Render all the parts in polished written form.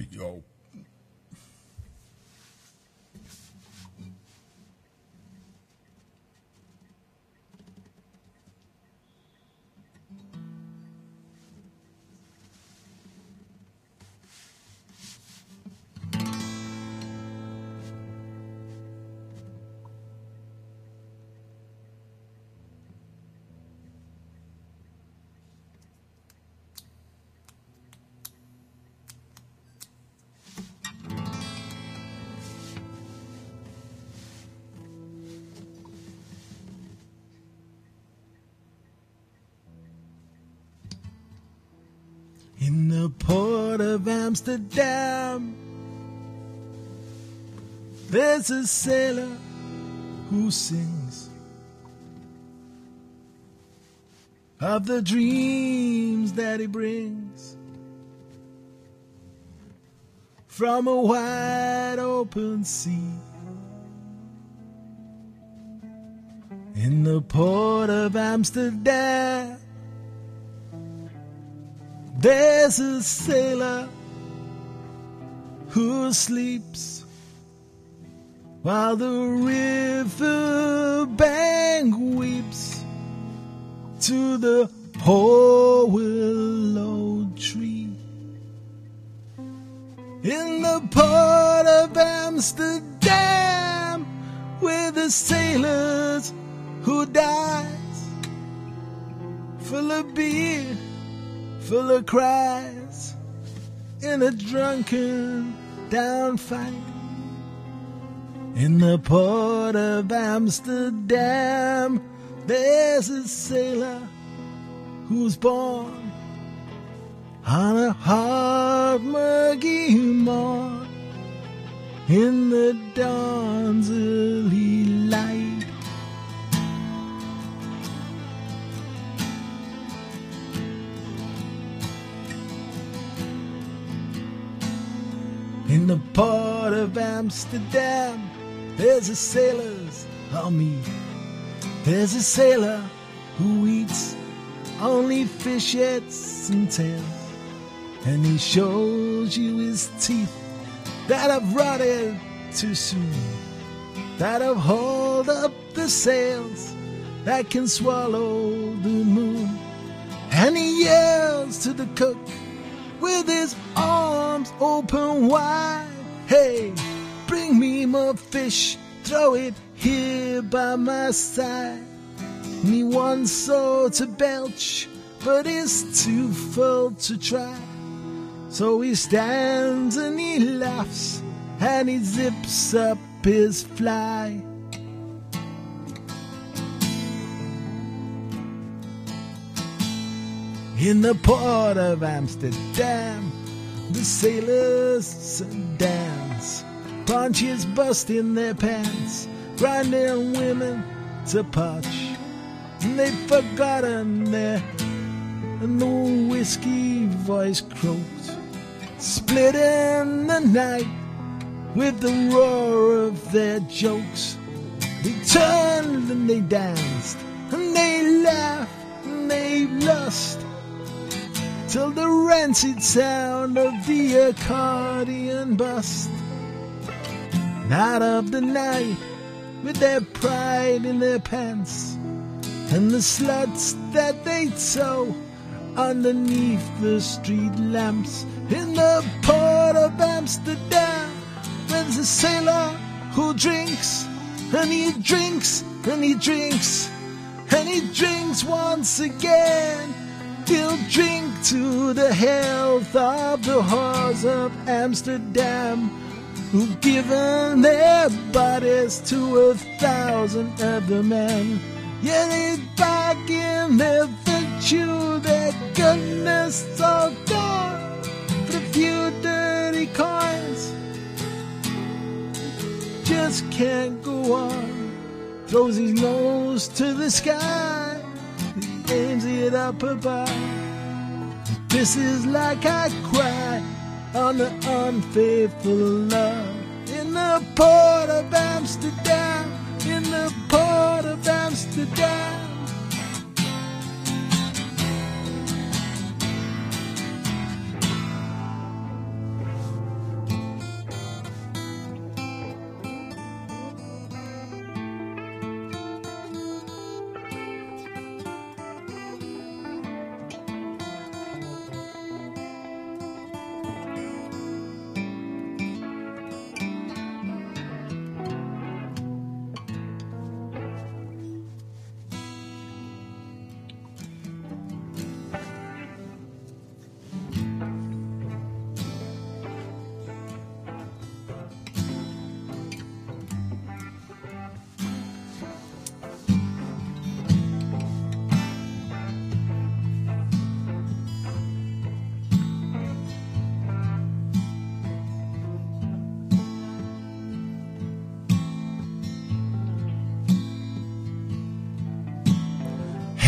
yo. In the port of Amsterdam, there's a sailor who sings of the dreams that he brings from a wide open sea. In the port of Amsterdam, there's a sailor who sleeps while the river bank weeps to the whole willow tree. In the port of Amsterdam, where the sailors who dies, full of beer, full of cries, in a drunken down fight. In the port of Amsterdam, there's a sailor who's born on a hard muggy morn in the dawn's early light. In the port of Amsterdam, there's a sailor's army. There's a sailor who eats only fishettes and tails, and he shows you his teeth that have rotted too soon, that have hauled up the sails, that can swallow the moon. And he yells to the cook with his arms open wide, hey, bring me more fish, throw it here by my side. And he wants so to belch, but is too full to try. So he stands and he laughs, and he zips up his fly. In the port of Amsterdam, the sailors dance, punches bust in their pants, grinding women to potch. And they've forgotten their and the whiskey voice croaked, splitting the night with the roar of their jokes. They turned and they danced, and they laughed and they lust, till the rancid sound of the accordion bust. And out of the night, with their pride in their pants, and the sluts that they tow underneath the street lamps. In the port of Amsterdam, there's a sailor who drinks, and he drinks, and he drinks, and he drinks once again. He'll drink to the health of the whores of Amsterdam, who've given their bodies to 1,000 other men. Yeah, they bargain their virtue, their goodness all gone for a few dirty coins. Just can't go on. Throws his nose to the sky, he aims it up above. This is like I cry on the unfaithful love. In the port of Amsterdam, in the port of Amsterdam.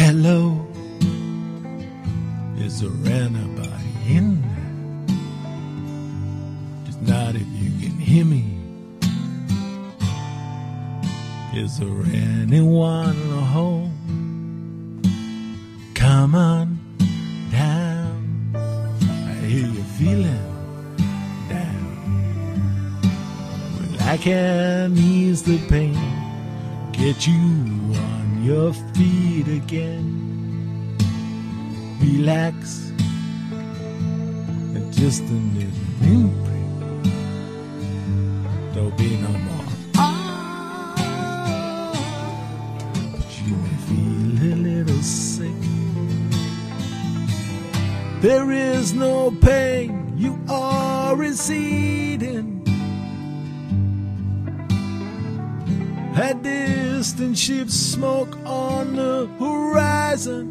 Hello, is there anybody in there? Just not if you can hear me. Is there anyone home? Come on down. I hear you feeling down. Well, I can ease the pain, get you on your feet again. Relax, and just a little imprint. There'll be no more. But you may feel a little sick. There is no pain, you are receding. A distant ship's smoke on the horizon.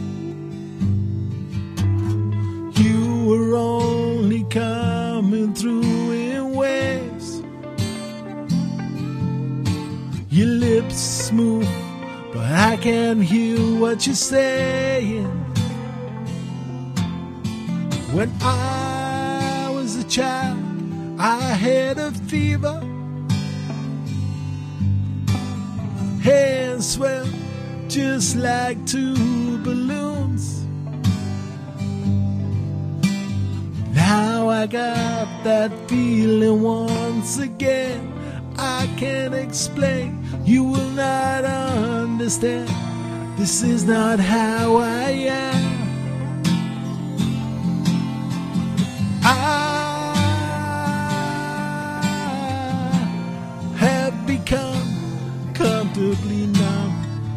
You were only coming through in waves. Your lips smooth, but I can't hear what you're saying. When I was a child, I had a fever. Hands swell just like two balloons. Now I got that feeling once again. I can't explain, you will not understand. This is not how I am. I have become comfortably numb.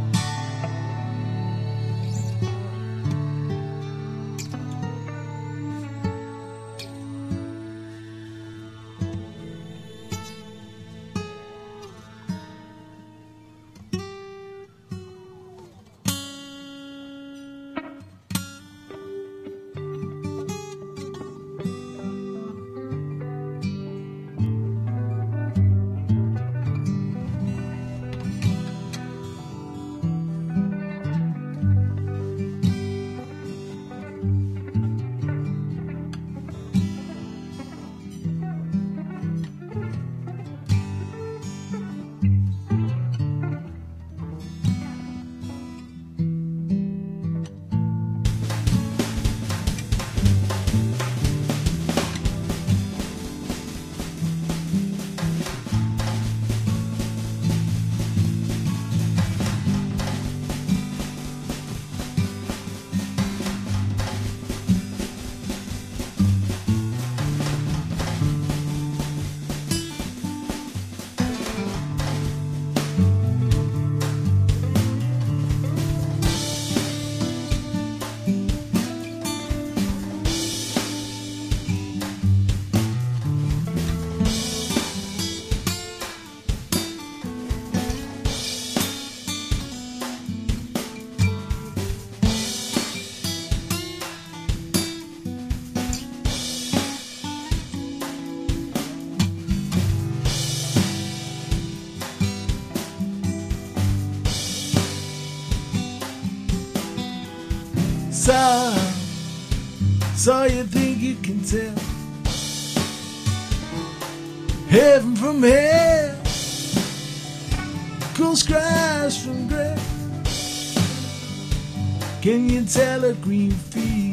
So you think you can tell heaven from hell, cool skies from gray? Can you tell a green field